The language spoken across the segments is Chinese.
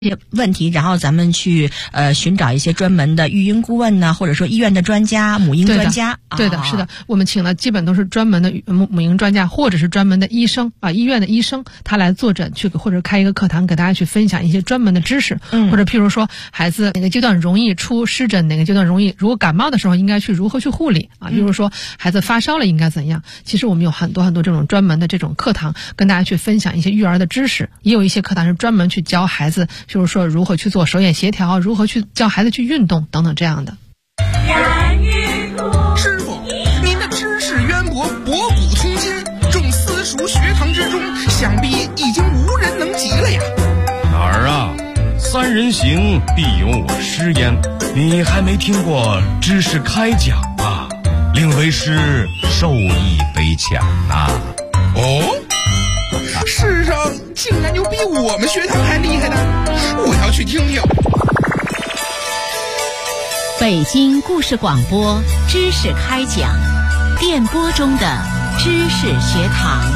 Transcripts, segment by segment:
些问题，然后咱们去寻找一些专门的育婴顾问呢，或者说医院的专家、母婴专家。 对的，是的，我们请了基本都是专门的母婴专家，或者是专门的医生啊，医院的医生，他来坐诊去，或者开一个课堂给大家去分享一些专门的知识，或者譬如说孩子哪个阶段容易出湿疹，哪个阶段容易，如果感冒的时候应该去如何去护理啊，比如说孩子发烧了应该怎样。其实我们有很多这种专门的这种课堂，跟大家去分享一些育儿的知识，也有一些课堂是专门去教孩子，就是说如何去做手眼协调，如何去教孩子去运动等等这样的。 师傅，您的知识渊博，博古通今，众私塾学堂之中，想必已经无人能及了呀。 哪儿啊？三人行，必有我师焉。你还没听过知识开讲啊？令为师受益匪浅呐。 哦，世上竟然有比我们学堂还厉害的，我要去听听。 北京故事广播知识开讲，电波中的知识学堂。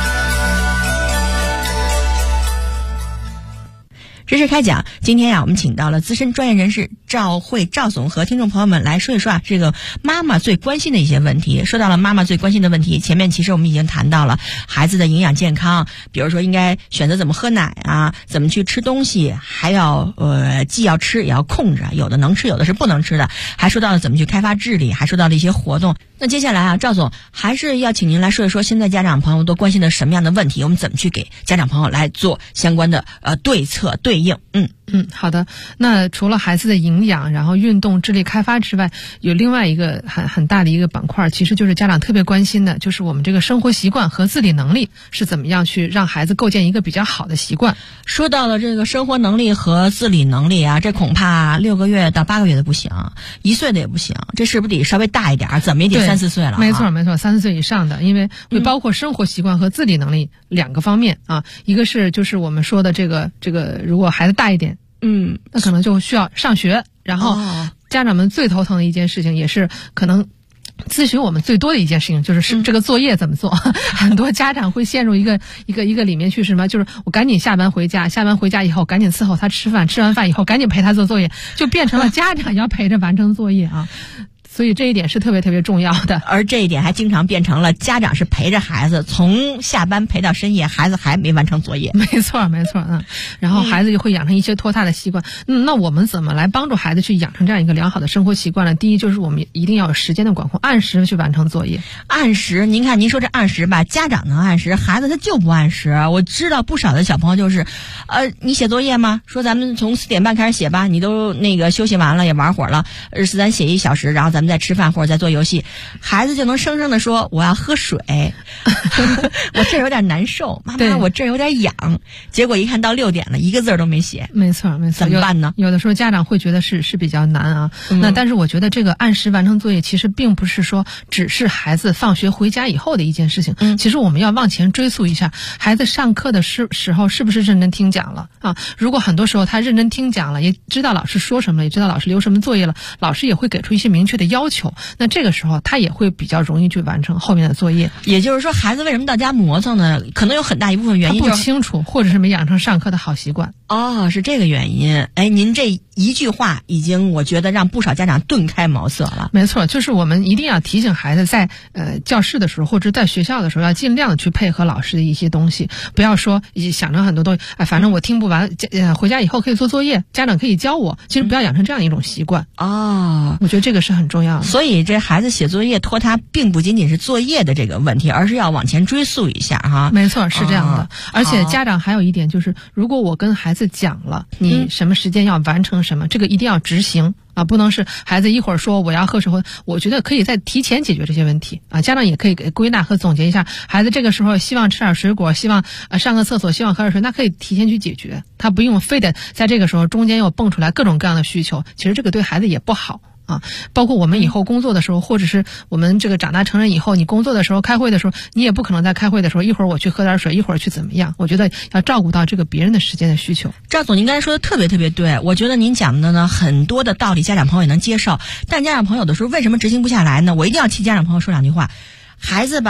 知识开讲，今天我们请到了资深专业人士赵慧赵总和听众朋友们来说一说这个妈妈最关心的一些问题。说到了妈妈最关心的问题，前面其实我们已经谈到了孩子的营养健康，比如说应该选择怎么喝奶啊，怎么去吃东西，还要既要吃也要控制，有的能吃有的是不能吃的，还说到了怎么去开发智力，还说到了一些活动。那接下来赵总还是要请您来说一说现在家长朋友都关心的什么样的问题，我们怎么去给家长朋友来做相关的对策对应。 好的。那除了孩子的营养，然后运动、智力开发之外，有另外一个很大的一个板块，其实就是家长特别关心的，就是我们这个生活习惯和自理能力是怎么样去让孩子构建一个比较好的习惯。 说到了这个生活能力和自理能力啊，这恐怕6个月到8个月的不行，1岁的也不行，这是不是得稍微大一点，怎么也得3、4岁了？ 没错，3、4岁以上的，因为会包括生活习惯和自理能力2个方面啊。一个是就是我们说的这个如果孩子大一点，那可能就需要上学，然后家长们最头疼的一件事情，也是可能咨询我们最多的一件事情，就是这个作业怎么做。很多家长会陷入一个里面去，什么就是我赶紧下班回家以后赶紧伺候他吃饭，吃完饭以后赶紧陪他做作业，就变成了家长要陪着完成作业啊。所以这一点是特别特别重要的， 而这一点还经常变成了家长是陪着孩子从下班陪到深夜，孩子还没完成作业。 没错，然后孩子就会养成一些拖沓的习惯。那我们怎么来帮助孩子去养成这样一个良好的生活习惯呢？第一就是我们一定要有时间的管控，按时去完成作业。 按时，您看您说这按时吧，家长能按时，孩子他就不按时。我知道不少的小朋友就是，你写作业吗？说咱们从4点半开始写吧，你都休息完了也玩会儿了，咱写1小时，然后咱们再吃饭或者再做游戏，孩子就能生生的说我要喝水，我这有点难受，妈妈我这有点痒，结果一看到6点了，一个字都没写。 没错， 怎么办呢？ 有的时候家长会觉得是比较难啊。那但是我觉得这个按时完成作业其实并不是说只是孩子放学回家以后的一件事情，其实我们要往前追溯一下，孩子上课的时候是不是认真听讲了啊？如果很多时候他认真听讲了，也知道老师说什么了，也知道老师留什么作业了，老师也会给出一些明确的要求，那这个时候他也会比较容易去完成后面的作业。 也就是说，孩子为什么到家磨蹭呢？可能有很大一部分原因他不清楚，或者是没养成上课的好习惯。 是这个原因。您这一句话已经我觉得让不少家长顿开茅塞了。 没错，就是我们一定要提醒孩子在教室的时候或者在学校的时候要尽量的去配合老师的一些东西，不要说想着很多东西，反正我听不完，回家以后可以做作业，家长可以教我，其实不要养成这样一种习惯。我觉得这个是很重要的。 所以这孩子写作业拖沓并不仅仅是作业的这个问题，而是要往前追溯一下哈。 没错，是这样的。而且家长还有一点就是，如果我跟孩子讲了你什么时间要完成什么，这个一定要执行啊，不能是孩子一会儿说我要喝水，我觉得可以在提前解决这些问题啊。家长也可以归纳和总结一下，孩子这个时候希望吃点水果，希望上个厕所，希望喝点水，那可以提前去解决，他不用非得在这个时候中间又蹦出来各种各样的需求，其实这个对孩子也不好。包括我们以后工作的时候，或者是我们这个长大成人以后，你工作的时候开会的时候，你也不可能在开会的时候一会儿我去喝点水，一会儿去怎么样，我觉得要照顾到这个别人的时间的需求。 赵总您刚才说的特别特别对，我觉得您讲的呢很多的道理家长朋友也能接受，但家长朋友的时候为什么执行不下来呢？我一定要替家长朋友说2句话。孩子吧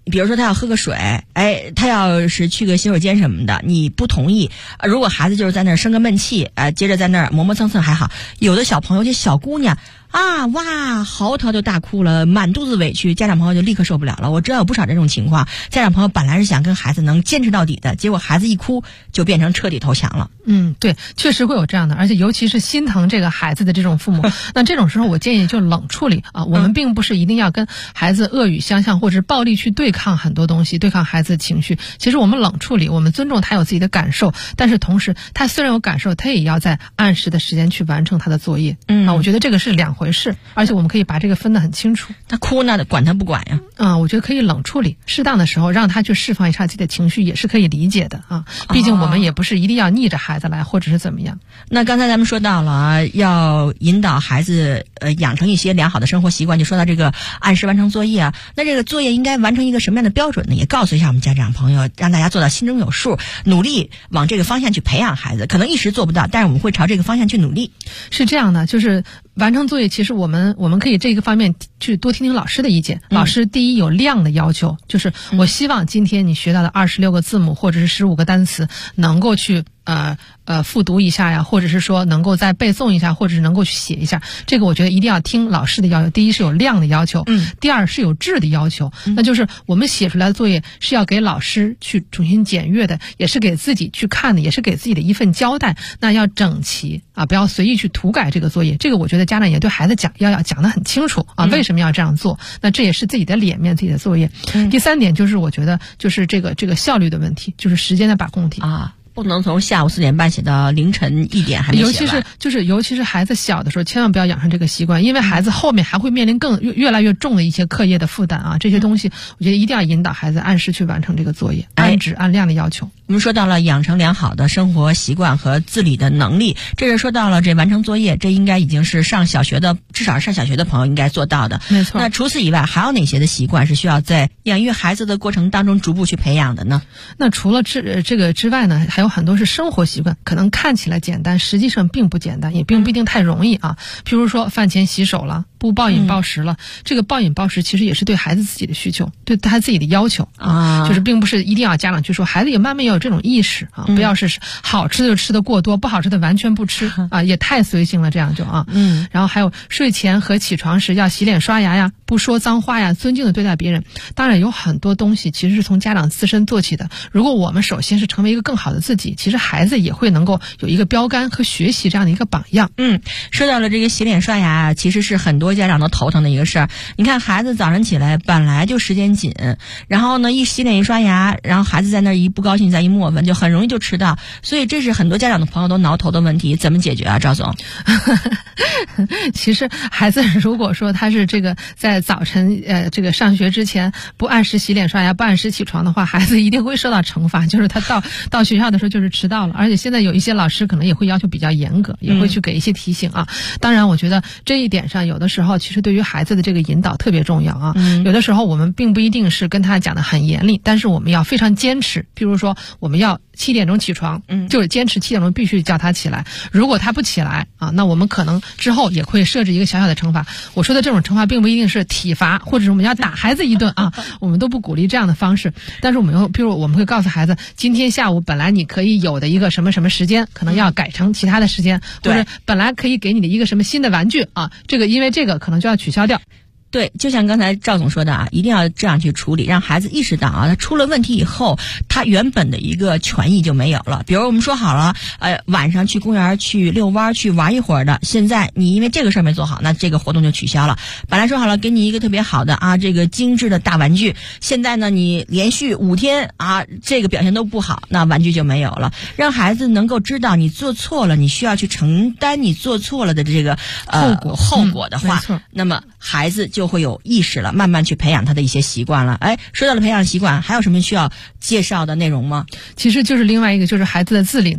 比如说他要喝个水，他要是去个洗手间什么的，你不同意，如果孩子就是在那儿生个闷气，接着在那儿磨磨蹭蹭还好，有的小朋友，尤其小姑娘哇，嚎啕就大哭了，满肚子委屈，家长朋友就立刻受不了了。我知道有不少这种情况，家长朋友本来是想跟孩子能坚持到底的，结果孩子一哭就变成彻底投降了。 对，确实会有这样的，而且尤其是心疼这个孩子的这种父母，那这种时候我建议就冷处理啊。我们并不是一定要跟孩子恶语相向或者是暴力去对抗很多东西，对抗孩子的情绪。其实我们冷处理，我们尊重他有自己的感受，但是同时他虽然有感受，他也要在按时的时间去完成他的作业。我觉得这个是两回事，而且我们可以把这个分得很清楚。 他哭呢，管他不管呀。 我觉得可以冷处理，适当的时候让他去释放一下自己的情绪，也是可以理解的啊。毕竟我们也不是一定要逆着孩子来，或者是怎么样。 那刚才咱们说到了要引导孩子养成一些良好的生活习惯，就说到这个按时完成作业啊。那这个作业应该完成一个什么样的标准呢？也告诉一下我们家长朋友，让大家做到心中有数，努力往这个方向去培养孩子。可能一时做不到，但是我们会朝这个方向去努力。 是这样的，就是完成作业，其实我们可以这个方面去多听听老师的意见。老师第一有量的要求，就是我希望今天你学到的26个字母或者是15个单词能够去复读一下呀，或者是说能够再背诵一下，或者是能够去写一下。这个我觉得一定要听老师的要求。第一是有量的要求，第二是有质的要求。那就是我们写出来的作业是要给老师去重新检阅的，也是给自己去看的，也是给自己的一份交代。那要整齐啊，不要随意去涂改这个作业。这个我觉得家长也对孩子要讲得很清楚啊，为什么要这样做？那这也是自己的脸面，自己的作业。第三点就是我觉得就是这个效率的问题，就是时间的把控题啊。不能从下午4点半写到凌晨1点还没写完。 尤其是孩子小的时候，千万不要养成这个习惯，因为孩子后面还会面临越来越重的一些课业的负担啊。这些东西我觉得一定要引导孩子按时去完成这个作业，按质按量的要求。 我们说到了养成良好的生活习惯和自理的能力，这是说到了这完成作业，这应该已经是至少上小学的朋友应该做到的。 没错。 那除此以外，还有哪些的习惯是需要在养育孩子的过程当中逐步去培养的呢？ 那除了这个之外呢，还有很多是生活习惯，可能看起来简单，实际上并不简单，也并不一定太容易啊。譬如说饭前洗手了，不暴饮暴食了，这个暴饮暴食其实也是对孩子自己的需求，对他自己的要求啊，就是并不是一定要家长去说，孩子也慢慢要有这种意识啊，不要是好吃的就吃的过多，不好吃的完全不吃啊，也太随性了，这样就啊。然后还有睡前和起床时要洗脸刷牙呀，不说脏话呀，尊敬的对待别人。当然有很多东西其实是从家长自身做起的，如果我们首先是成为一个更好的自己，其实孩子也会能够有一个标杆和学习这样的一个榜样。 说到了这个洗脸刷牙，其实是很多家长都头疼的一个事儿。你看孩子早上起来本来就时间紧，然后呢一洗脸一刷牙，然后孩子在那儿一不高兴再一磨粉，就很容易就迟到。所以这是很多家长的朋友都挠头的问题，怎么解决啊，赵总？ 其实孩子如果说他是这个在早晨这个上学之前不按时洗脸刷牙，不按时起床的话，孩子一定会受到惩罚，就是他到学校的时候就是迟到了。而且现在有一些老师可能也会要求比较严格，也会去给一些提醒啊。当然我觉得这一点上有的时候其实对于孩子的这个引导特别重要啊。有的时候我们并不一定是跟他讲的很严厉，但是我们要非常坚持。譬如说我们要7点钟起床，就是坚持7点钟必须叫他起来。如果他不起来啊，那我们可能之后也会设置一个小小的惩罚。我说的这种惩罚并不一定是体罚，或者是我们要打孩子一顿啊，我们都不鼓励这样的方式。但是譬如我们会告诉孩子，今天下午本来你可以有的一个什么什么时间，可能要改成其他的时间，或者本来可以给你的一个什么新的玩具啊，因为这个可能就要取消掉。 对，就像刚才赵总说的啊，一定要这样去处理，让孩子意识到啊，他出了问题以后，他原本的一个权益就没有了。比如我们说好了，晚上去公园去遛弯去玩一会儿的，现在你因为这个事儿没做好，那这个活动就取消了。本来说好了给你一个特别好的啊，这个精致的大玩具，现在呢你连续5天啊，这个表现都不好，那玩具就没有了。让孩子能够知道你做错了，你需要去承担你做错了的这个后果的话，那么孩子就会有意识了，慢慢去培养他的一些习惯了。说到了培养习惯，还有什么需要介绍的内容吗？ 其实就是另外一个，就是孩子的自理能力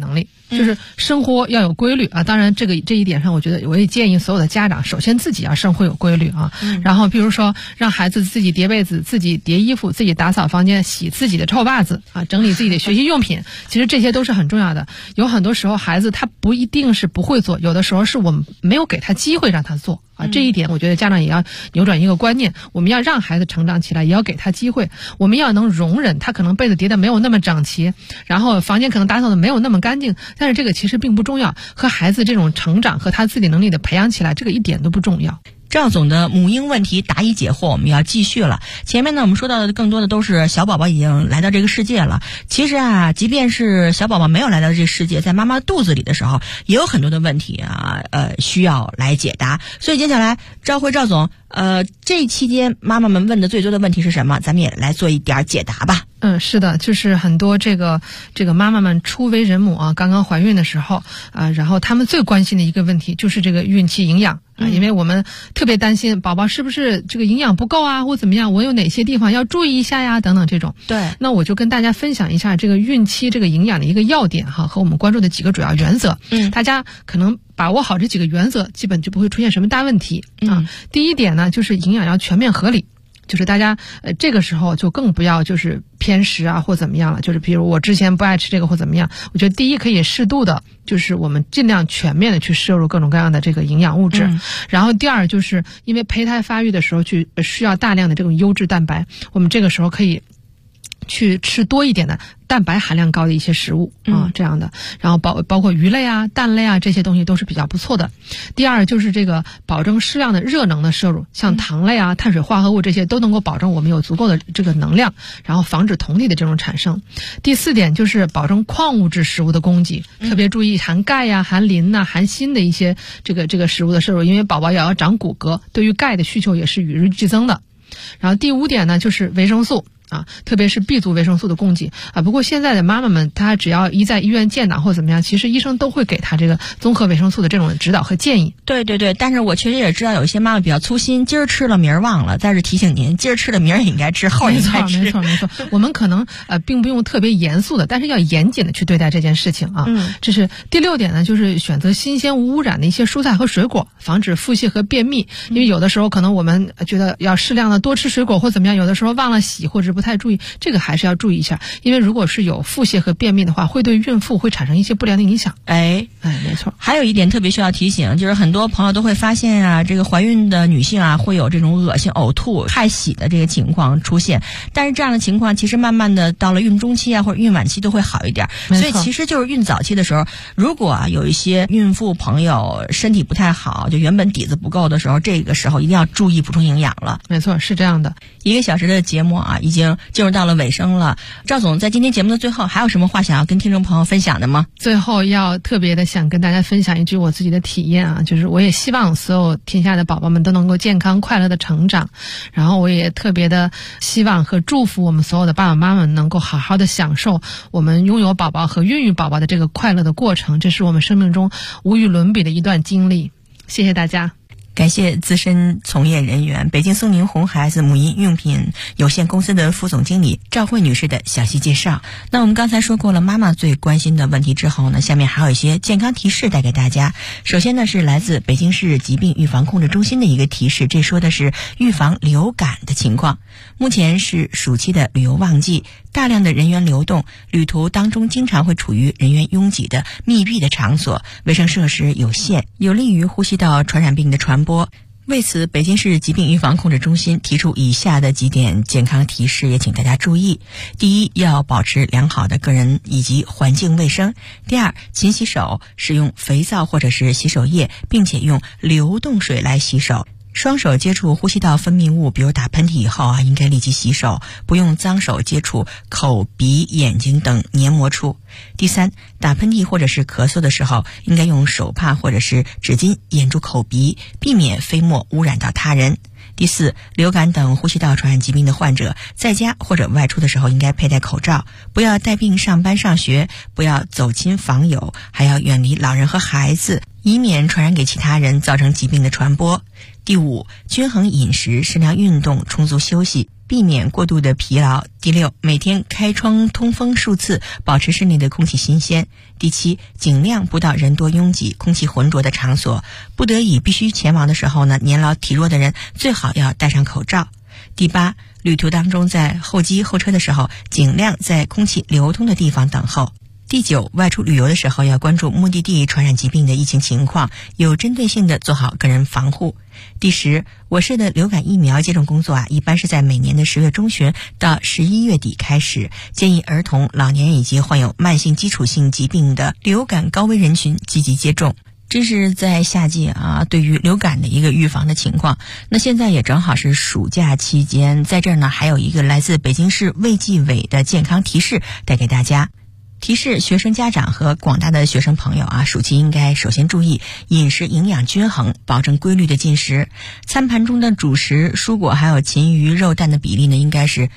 就是生活要有规律啊。当然这一点上，我觉得我也建议所有的家长，首先自己要生活有规律啊。然后比如说让孩子自己叠被子、自己叠衣服、自己打扫房间、洗自己的臭袜子啊，整理自己的学习用品，其实这些都是很重要的。有很多时候孩子他不一定是不会做，有的时候是我们没有给他机会让他做啊。这一点我觉得家长也要扭转一个观念，我们要让孩子成长起来，也要给他机会。我们要能容忍他可能被子叠得没有那么整齐，然后房间可能打扫的没有那么干净，但是这个其实并不重要，和孩子这种成长和他自己能力的培养起来，这个一点都不重要。 赵总的母婴问题答疑解惑我们要继续了。前面呢我们说到的更多的都是小宝宝已经来到这个世界了，其实啊即便是小宝宝没有来到这个世界，在妈妈肚子里的时候也有很多的问题啊需要来解答。所以接下来赵总这期间妈妈们问的最多的问题是什么，咱们也来做一点解答吧。 是的，就是很多这个妈妈们初为人母啊，刚刚怀孕的时候啊，然后他们最关心的一个问题就是这个孕期营养啊，因为我们特别担心宝宝是不是这个营养不够啊，或怎么样，我有哪些地方要注意一下呀，等等这种。 对， 那我就跟大家分享一下这个孕期这个营养的一个要点哈，和我们关注的几个主要原则。大家可能把握好这几个原则，基本就不会出现什么大问题啊。第一点呢，就是营养要全面合理。就是大家这个时候就更不要就是偏食啊或怎么样了，就是比如我之前不爱吃这个或怎么样，我觉得第一可以适度的，就是我们尽量全面的去摄入各种各样的这个营养物质。然后第二就是因为胚胎发育的时候需要大量的这种优质蛋白，我们这个时候可以去吃多一点的蛋白含量高的一些食物啊，这样的，然后包括鱼类啊、蛋类啊这些东西都是比较不错的。第二就是这个保证适量的热能的摄入，像糖类啊、碳水化合物这些都能够保证我们有足够的这个能量，然后防止酮体的这种产生。第四点就是保证矿物质食物的供给，特别注意含钙呀、含磷呐、含锌的一些这个食物的摄入，因为宝宝也要长骨骼，对于钙的需求也是与日俱增的。然后第五点呢就是维生素。特别是 B 族维生素的供给啊。不过现在的妈妈们，她只要一在医院见到或怎么样，其实医生都会给她这个综合维生素的这种指导和建议。 对，但是我确实也知道有一些妈妈比较粗心，今儿吃了明儿忘了。再是提醒您，今儿吃了明儿也应该吃，后儿应该吃。 没错。我们可能并不用特别严肃的，但是要严谨的去对待这件事情啊。这是第六点呢，就是选择新鲜无污染的一些蔬菜和水果，防止腹泻和便秘。因为有的时候可能我们觉得要适量的多吃水果或怎么样，有的时候忘了洗或者不太注意，这个还是要注意一下，因为如果是有腹泻和便秘的话，会对孕妇会产生一些不良的影响。没错。 还有一点特别需要提醒，就是很多朋友都会发现啊，这个怀孕的女性啊，会有这种恶心、呕吐、害喜的这个情况出现。但是这样的情况其实慢慢的到了孕中期啊或者孕晚期都会好一点。所以其实就是孕早期的时候，如果有一些孕妇朋友身体不太好，就原本底子不够的时候，这个时候一定要注意补充营养了。 没错，是这样的。 1个小时的节目啊，已经进入到了尾声了。赵总在今天节目的最后还有什么话想要跟听众朋友分享的吗？ 最后要特别的想跟大家分享一句我自己的体验啊，就是我也希望所有天下的宝宝们都能够健康快乐的成长，然后我也特别的希望和祝福我们所有的爸爸妈妈们能够好好的享受我们拥有宝宝和孕育宝宝的这个快乐的过程，这是我们生命中无与伦比的一段经历。谢谢大家。 感谢资深从业人员北京松宁红孩子母婴用品有限公司的副总经理赵慧女士的详细介绍。那我们刚才说过了妈妈最关心的问题之后呢，下面还有一些健康提示带给大家。首先呢是来自北京市疾病预防控制中心的一个提示，这说的是预防流感的情况。目前是暑期的旅游旺季，大量的人员流动，旅途当中经常会处于人员拥挤的密闭的场所，卫生设施有限，有利于呼吸道传染病的传播。为此，北京市疾病预防控制中心提出以下的几点健康提示，也请大家注意。第一，要保持良好的个人以及环境卫生。第二，勤洗手，使用肥皂或者是洗手液，并且用流动水来洗手。双手接触呼吸道分泌物，比如打喷嚏以后啊，应该立即洗手，不用脏手接触口、鼻、眼睛等黏膜处。第三，打喷嚏或者是咳嗽的时候，应该用手帕或者是纸巾掩住口鼻，避免飞沫污染到他人。第四，流感等呼吸道传染疾病的患者在家或者外出的时候应该佩戴口罩，不要带病上班上学，不要走亲访友，还要远离老人和孩子，以免传染给其他人，造成疾病的传播。第五，均衡饮食，适量运动，充足休息。 避免过度的疲劳。第6，每天开窗通风数次，保持室内的空气新鲜。第7，尽量不到人多拥挤、空气浑浊的场所，不得已必须前往的时候呢，年老体弱的人最好要戴上口罩。第8，旅途当中在候机候车的时候，尽量在空气流通的地方等候。第9，外出旅游的时候要关注目的地传染疾病的疫情情况，有针对性的做好个人防护。第10，我市的流感疫苗接种工作一般是在每年的10月中旬到11月底开始，建议儿童、老年人以及患有慢性基础性疾病的流感高危人群积极接种。这是在夏季对于流感的一个预防的情况。那现在也正好是暑假期间，在这儿呢还有一个来自北京市卫计委的健康提示带给大家。提示学生家长和广大的学生朋友暑期应该首先注意饮食营养均衡，保证规律的进食。餐盘中的主食、蔬果还有禽鱼、肉蛋的比例呢，应该是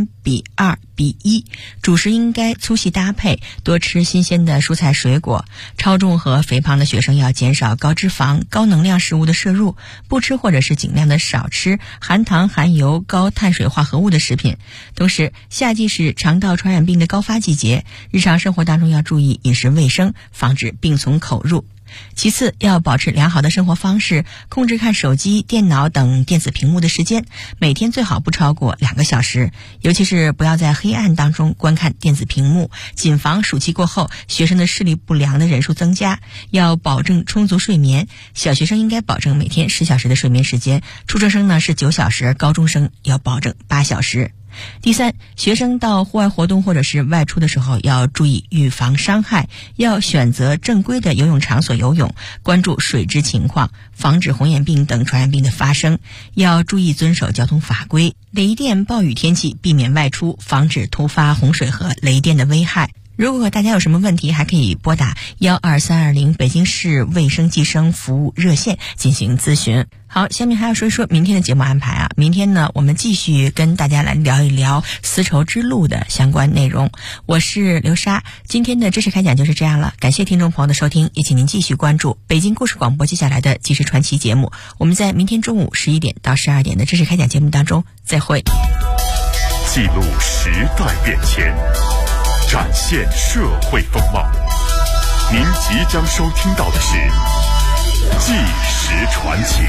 3:2:1。主食应该粗细搭配，多吃新鲜的蔬菜水果。超重和肥胖的学生要减少高脂肪、高能量食物的摄入，不吃或者是尽量的少吃含糖、含油、高碳水化合物的食品。同时，夏季是肠道传染病的高发季节，日常生活当中要注意饮食卫生，防止病从口入。其次，要保持良好的生活方式，控制看手机、电脑等电子屏幕的时间，每天最好不超过2个小时，尤其是不要在黑暗当中观看电子屏幕，谨防暑期过后学生的视力不良的人数增加。要保证充足睡眠，小学生应该保证每天10小时的睡眠时间，初中生呢是9小时，高中生要保证8小时。第3，学生到户外活动或者是外出的时候要注意预防伤害，要选择正规的游泳场所游泳，关注水质情况，防止红眼病等传染病的发生，要注意遵守交通法规。雷电暴雨天气避免外出，防止突发洪水和雷电的危害。如果大家有什么问题，还可以拨打12320北京市卫生计生服务热线进行咨询。好，下面还要说一说明天的节目安排明天呢，我们继续跟大家来聊一聊丝绸之路的相关内容。我是刘莎，今天的知识开讲就是这样了，感谢听众朋友的收听，也请您继续关注北京故事广播接下来的即时传奇节目。我们在明天中午11点到12点的知识开讲节目当中再会。 记录时代变迁，展现社会风貌。您即将收听到的是纪实传奇。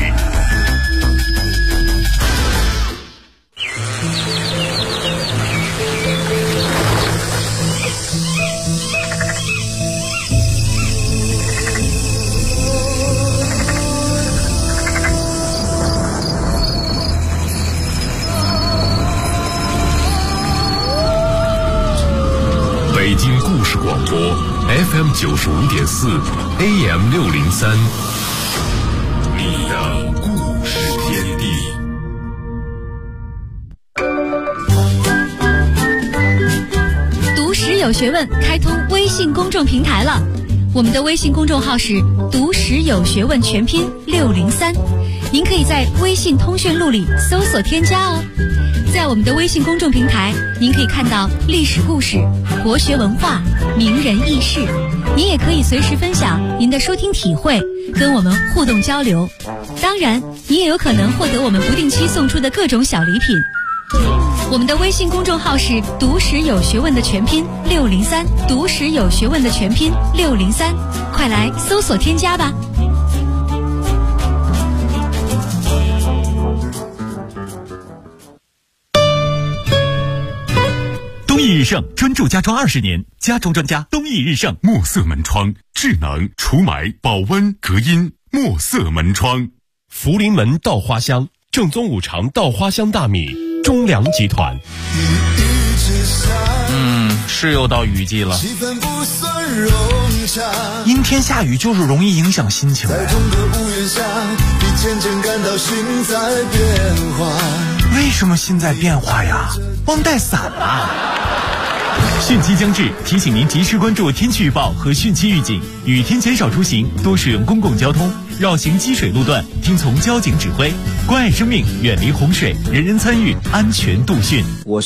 北京故事广播 FM 95.4 AM 603，你的故事天地。 读史有学问开通微信公众平台了，我们的微信公众号是读史有学问全拼603，您可以在微信通讯录里搜索添加哦。在我们的微信公众平台，您可以看到历史故事、国学文化、名人轶事，您也可以随时分享您的收听体会，跟我们互动交流。当然，您也有可能获得我们不定期送出的各种小礼品。我们的微信公众号是读史有学问的全拼603，读史有学问的全拼603，快来搜索添加吧。 东义日盛专注家装20年，家装专家东义日盛墨色门窗，智能除霾、保温、隔音，墨色门窗。 福临门稻花香，正宗五常稻花香大米，中粮集团。 是又到雨季了， 阴天下雨就是容易影响心情。为什么心在变化呀？忘带伞了。 汛期将至，提醒您及时关注天气预报和汛期预警，雨天减少出行，多使用公共交通，绕行积水路段，听从交警指挥，关爱生命，远离洪水，人人参与，安全度汛。 我